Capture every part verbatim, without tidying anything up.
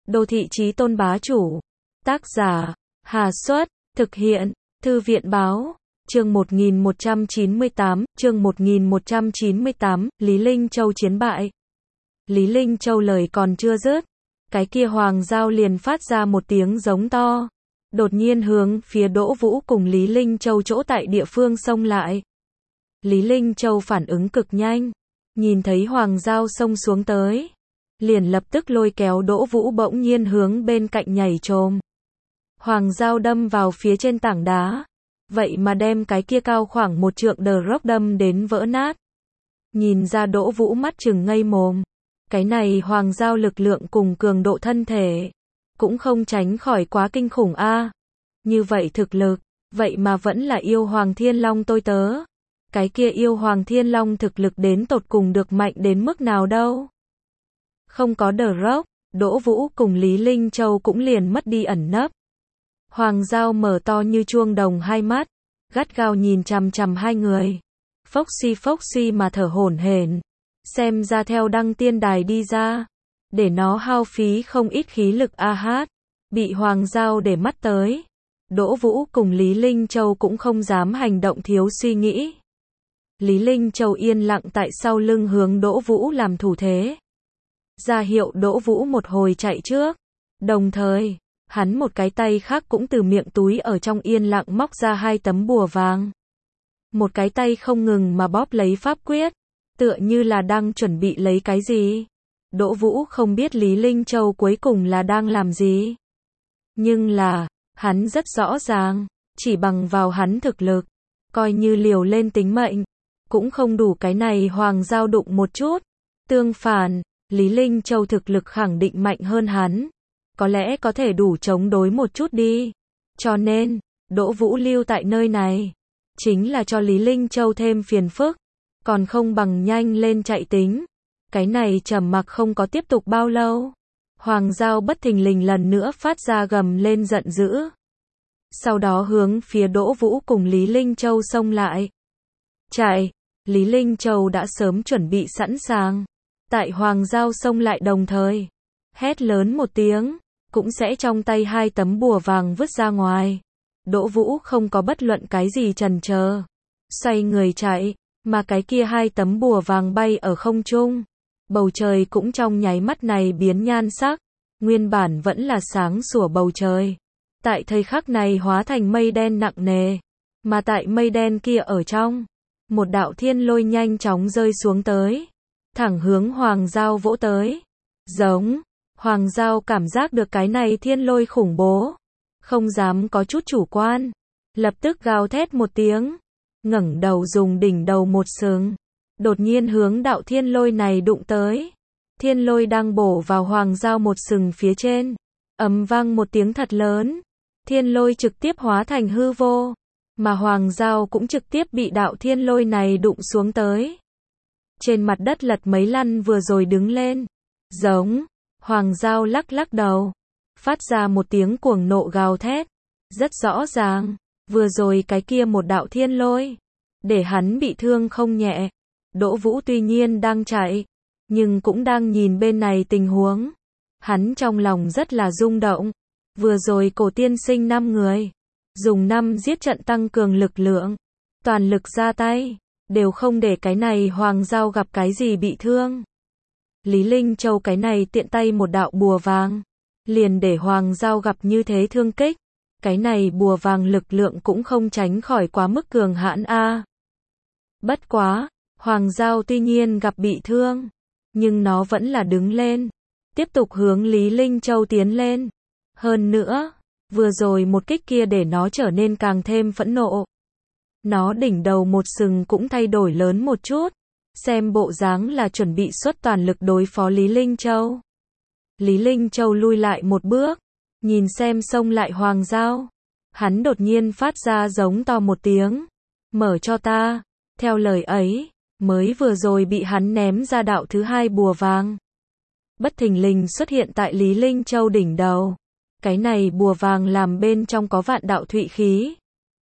Đô thị chí tôn bá chủ. Tác giả, Hà Xuất, thực hiện, Thư viện Báo. Chương một nghìn một trăm chín mươi tám, chương một nghìn một trăm chín mươi tám, Lý Linh Châu chiến bại. Lý Linh Châu lời còn chưa dứt, cái kia Hoàng Dao liền phát ra một tiếng giống to, đột nhiên hướng phía Đỗ Vũ cùng Lý Linh Châu chỗ tại địa phương xông lại. Lý Linh Châu phản ứng cực nhanh, nhìn thấy Hoàng Dao xông xuống tới, liền lập tức lôi kéo Đỗ Vũ bỗng nhiên hướng bên cạnh nhảy trồm. Hoàng Dao đâm vào phía trên tảng đá, vậy mà đem cái kia cao khoảng một trượng đờ rốc đâm đến vỡ nát. Nhìn ra Đỗ Vũ mắt trừng ngây mồm, cái này Hoàng Dao lực lượng cùng cường độ thân thể, cũng không tránh khỏi quá kinh khủng a. Như vậy thực lực, vậy mà vẫn là yêu Hoàng Thiên Long tôi tớ. Cái kia yêu Hoàng Thiên Long thực lực đến tột cùng được mạnh đến mức nào đâu. Không có đờ rốc, Đỗ Vũ cùng Lý Linh Châu cũng liền mất đi ẩn nấp. Hoàng Dao mở to như chuông đồng hai mắt, gắt gao nhìn chằm chằm hai người. Phốc xi phốc xi mà thở hổn hển. Xem ra theo đăng tiên đài đi ra, để nó hao phí không ít khí lực a hát. Bị Hoàng Dao để mắt tới, Đỗ Vũ cùng Lý Linh Châu cũng không dám hành động thiếu suy nghĩ. Lý Linh Châu yên lặng tại sau lưng hướng Đỗ Vũ làm thủ thế, ra hiệu Đỗ Vũ một hồi chạy trước. Đồng thời, hắn một cái tay khác cũng từ miệng túi ở trong yên lặng móc ra hai tấm bùa vàng. Một cái tay không ngừng mà bóp lấy pháp quyết, tựa như là đang chuẩn bị lấy cái gì. Đỗ Vũ không biết Lý Linh Châu cuối cùng là đang làm gì. Nhưng là, hắn rất rõ ràng, chỉ bằng vào hắn thực lực, coi như liều lên tính mệnh, cũng không đủ cái này Hoàng Dao đụng một chút. Tương phản, Lý Linh Châu thực lực khẳng định mạnh hơn hắn, có lẽ có thể đủ chống đối một chút đi. Cho nên, Đỗ Vũ lưu tại nơi này, chính là cho Lý Linh Châu thêm phiền phức, còn không bằng nhanh lên chạy tính. Cái này trầm mặc không có tiếp tục bao lâu, Hoàng Dao bất thình lình lần nữa phát ra gầm lên giận dữ. Sau đó hướng phía Đỗ Vũ cùng Lý Linh Châu xông lại. Chạy, Lý Linh Châu đã sớm chuẩn bị sẵn sàng. Tại Hoàng Dao xông lại đồng thời, hét lớn một tiếng, cũng sẽ trong tay hai tấm bùa vàng vứt ra ngoài. Đỗ Vũ không có bất luận cái gì chần chờ, xoay người chạy, mà cái kia hai tấm bùa vàng bay ở không trung. Bầu trời cũng trong nháy mắt này biến nhan sắc, nguyên bản vẫn là sáng sủa bầu trời, tại thời khắc này hóa thành mây đen nặng nề, mà tại mây đen kia ở trong, một đạo thiên lôi nhanh chóng rơi xuống tới, thẳng hướng Hoàng Dao vỗ tới. Giống, Hoàng Dao cảm giác được cái này thiên lôi khủng bố, không dám có chút chủ quan, lập tức gào thét một tiếng, ngẩng đầu dùng đỉnh đầu một sừng, đột nhiên hướng đạo thiên lôi này đụng tới. Thiên lôi đang bổ vào Hoàng Dao một sừng phía trên, ầm vang một tiếng thật lớn, thiên lôi trực tiếp hóa thành hư vô, mà Hoàng Dao cũng trực tiếp bị đạo thiên lôi này đụng xuống tới. Trên mặt đất lật mấy lăn vừa rồi đứng lên. Giống, Hoàng Dao lắc lắc đầu, phát ra một tiếng cuồng nộ gào thét. Rất rõ ràng, vừa rồi cái kia một đạo thiên lôi, để hắn bị thương không nhẹ. Đỗ Vũ tuy nhiên đang chạy, nhưng cũng đang nhìn bên này tình huống. Hắn trong lòng rất là rung động. Vừa rồi cổ tiên sinh năm người, dùng năm giết trận tăng cường lực lượng, toàn lực ra tay, đều không để cái này Hoàng Dao gặp cái gì bị thương. Lý Linh Châu cái này tiện tay một đạo bùa vàng, liền để Hoàng Dao gặp như thế thương kích. Cái này bùa vàng lực lượng cũng không tránh khỏi quá mức cường hãn a. Bất quá, Hoàng Dao tuy nhiên gặp bị thương, nhưng nó vẫn là đứng lên, tiếp tục hướng Lý Linh Châu tiến lên. Hơn nữa, vừa rồi một kích kia để nó trở nên càng thêm phẫn nộ. Nó đỉnh đầu một sừng cũng thay đổi lớn một chút, xem bộ dáng là chuẩn bị xuất toàn lực đối phó Lý Linh Châu. Lý Linh Châu lui lại một bước, nhìn xem xông lại Hoàng Dao. Hắn đột nhiên phát ra giống to một tiếng, mở cho ta. Theo lời ấy, mới vừa rồi bị hắn ném ra đạo thứ hai bùa vàng, bất thình lình xuất hiện tại Lý Linh Châu đỉnh đầu. Cái này bùa vàng làm bên trong có vạn đạo thụy khí,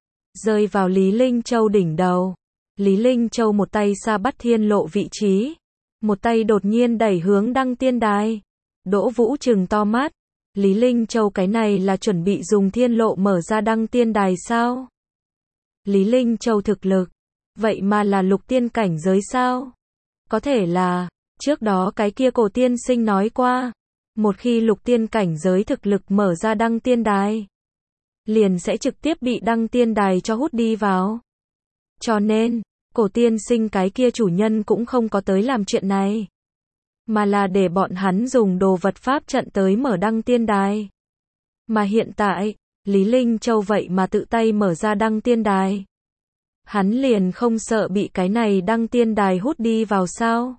rơi vào Lý Linh Châu đỉnh đầu. Lý Linh Châu một tay sa bắt thiên lộ vị trí, một tay đột nhiên đẩy hướng đăng tiên đài. Đỗ Vũ trừng to mắt, Lý Linh Châu cái này là chuẩn bị dùng thiên lộ mở ra đăng tiên đài sao? Lý Linh Châu thực lực, vậy mà là lục tiên cảnh giới sao? Có thể là, trước đó cái kia cổ tiên sinh nói qua, một khi lục tiên cảnh giới thực lực mở ra đăng tiên đài, liền sẽ trực tiếp bị đăng tiên đài cho hút đi vào. Cho nên, cổ tiên sinh cái kia chủ nhân cũng không có tới làm chuyện này, mà là để bọn hắn dùng đồ vật pháp trận tới mở đăng tiên đài. Mà hiện tại, Lý Linh Châu vậy mà tự tay mở ra đăng tiên đài. Hắn liền không sợ bị cái này đăng tiên đài hút đi vào sao?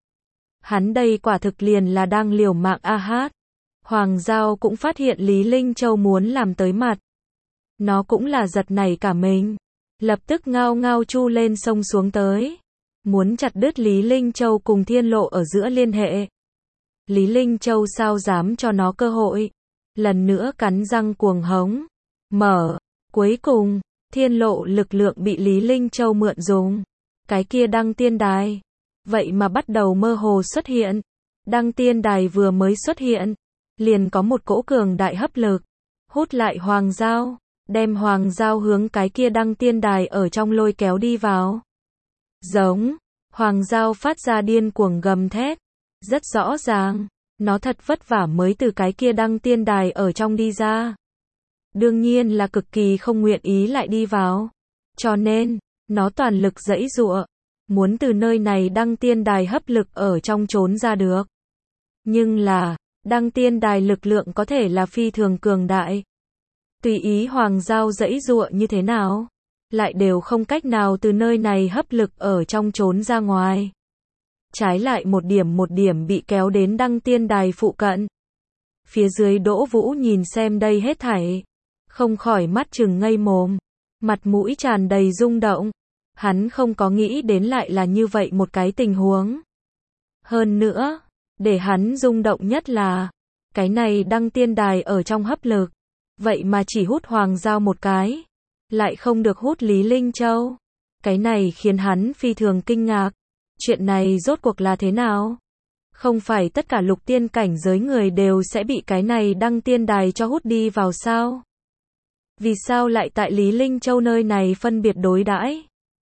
Hắn đây quả thực liền là đang liều mạng a hát. Hoàng Giao cũng phát hiện Lý Linh Châu muốn làm tới mặt. Nó cũng là giật nảy cả mình. Lập tức ngao ngao chu lên sông xuống tới. Muốn chặt đứt Lý Linh Châu cùng thiên lộ ở giữa liên hệ. Lý Linh Châu sao dám cho nó cơ hội. Lần nữa cắn răng cuồng hống. Mở. Cuối cùng, thiên lộ lực lượng bị Lý Linh Châu mượn dùng. Cái kia đăng tiên đài. Vậy mà bắt đầu mơ hồ xuất hiện. Đăng tiên đài vừa mới xuất hiện. Liền có một cỗ cường đại hấp lực. Hút lại Hoàng Giao. Đem Hoàng Giao hướng cái kia đăng tiên đài ở trong lôi kéo đi vào. Giống. Hoàng Giao phát ra điên cuồng gầm thét. Rất rõ ràng. Nó thật vất vả mới từ cái kia đăng tiên đài ở trong đi ra. Đương nhiên là cực kỳ không nguyện ý lại đi vào. Cho nên, nó toàn lực giãy giụa. Muốn từ nơi này đăng tiên đài hấp lực ở trong trốn ra được. Nhưng là, đăng tiên đài lực lượng có thể là phi thường cường đại. Tùy ý Hoàng Giao giãy giụa như thế nào, lại đều không cách nào từ nơi này hấp lực ở trong trốn ra ngoài. Trái lại một điểm một điểm bị kéo đến đăng tiên đài phụ cận. Phía dưới Đỗ Vũ nhìn xem đây hết thảy, không khỏi mắt trừng ngây mồm, mặt mũi tràn đầy rung động. Hắn không có nghĩ đến lại là như vậy một cái tình huống. Hơn nữa, để hắn rung động nhất là, cái này đăng tiên đài ở trong hấp lực, vậy mà chỉ hút Hoàng Giao một cái, lại không được hút Lý Linh Châu. Cái này khiến hắn phi thường kinh ngạc. Chuyện này rốt cuộc là thế nào? Không phải tất cả lục tiên cảnh giới người đều sẽ bị cái này đăng tiên đài cho hút đi vào sao? Vì sao lại tại Lý Linh Châu nơi này phân biệt đối đãi?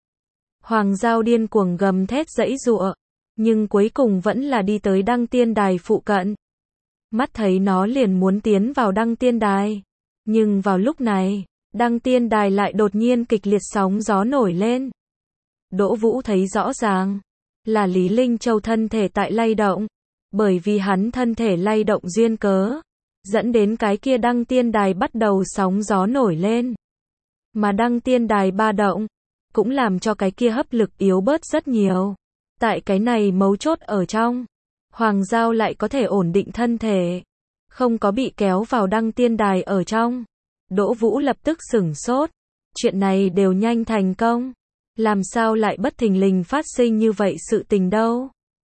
Hoàng Giao điên cuồng gầm thét giãy giụa, nhưng cuối cùng vẫn là đi tới đăng tiên đài phụ cận. Mắt thấy nó liền muốn tiến vào đăng tiên đài. Nhưng vào lúc này, đăng tiên đài lại đột nhiên kịch liệt sóng gió nổi lên. Đỗ Vũ thấy rõ ràng, là Lý Linh Châu thân thể tại lay động. Bởi vì hắn thân thể lay động duyên cớ, dẫn đến cái kia đăng tiên đài bắt đầu sóng gió nổi lên. Mà đăng tiên đài ba động, cũng làm cho cái kia hấp lực yếu bớt rất nhiều. Tại cái này mấu chốt ở trong, Hoàng Giao lại có thể ổn định thân thể, không có bị kéo vào đăng tiên đài ở trong. Đỗ Vũ lập tức sửng sốt. Chuyện này đều nhanh thành công. Làm sao lại bất thình lình phát sinh như vậy sự tình đâu?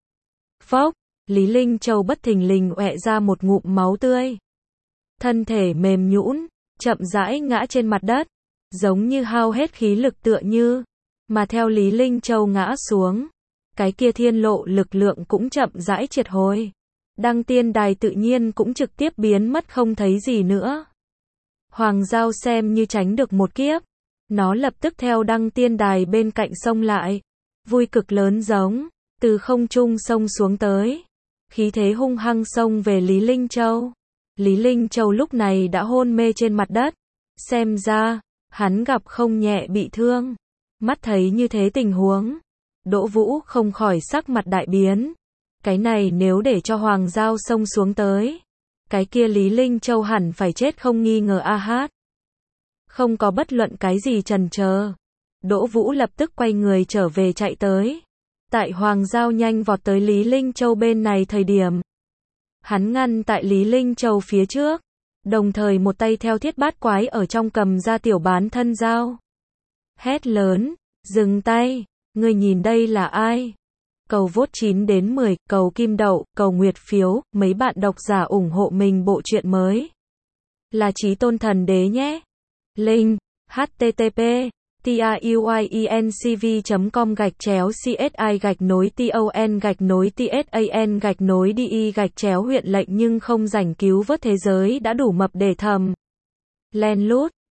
Phốc, Lý Linh Châu bất thình lình ọe ra một ngụm máu tươi. Thân thể mềm nhũn, chậm rãi ngã trên mặt đất, giống như hao hết khí lực tựa như. Mà theo Lý Linh Châu ngã xuống, cái kia thiên lộ lực lượng cũng chậm rãi triệt hồi. Đăng tiên đài tự nhiên cũng trực tiếp biến mất không thấy gì nữa. Hoàng Giao xem như tránh được một kiếp. Nó lập tức theo đăng tiên đài bên cạnh xông lại. Vui cực lớn giống, từ không trung xông xuống tới. Khí thế hung hăng xông về Lý Linh Châu. Lý Linh Châu lúc này đã hôn mê trên mặt đất. Xem ra, hắn gặp không nhẹ bị thương. Mắt thấy như thế tình huống, Đỗ Vũ không khỏi sắc mặt đại biến. Cái này nếu để cho Hoàng Giao xông xuống tới, cái kia Lý Linh Châu hẳn phải chết không nghi ngờ a hát. Không có bất luận cái gì chần chờ, Đỗ Vũ lập tức quay người trở về chạy tới. Tại Hoàng Giao nhanh vọt tới Lý Linh Châu bên này thời điểm, hắn ngăn tại Lý Linh Châu phía trước, đồng thời một tay theo thiết bát quái ở trong cầm ra tiểu bán thân dao. Hét lớn, dừng tay, ngươi nhìn đây là ai? Cầu vote chín đến mười, cầu kim đậu, cầu nguyệt phiếu, mấy bạn độc giả ủng hộ mình bộ truyện mới. Là Chí Tôn Thần Đế nhé. Link, http tiuyinc v com gạch chéo csi gạch nối ton gạch nối tsan gạch nối đi gạch chéo huyện lệnh nhưng không rảnh cứu vớt thế giới đã đủ mập để thầm len lút.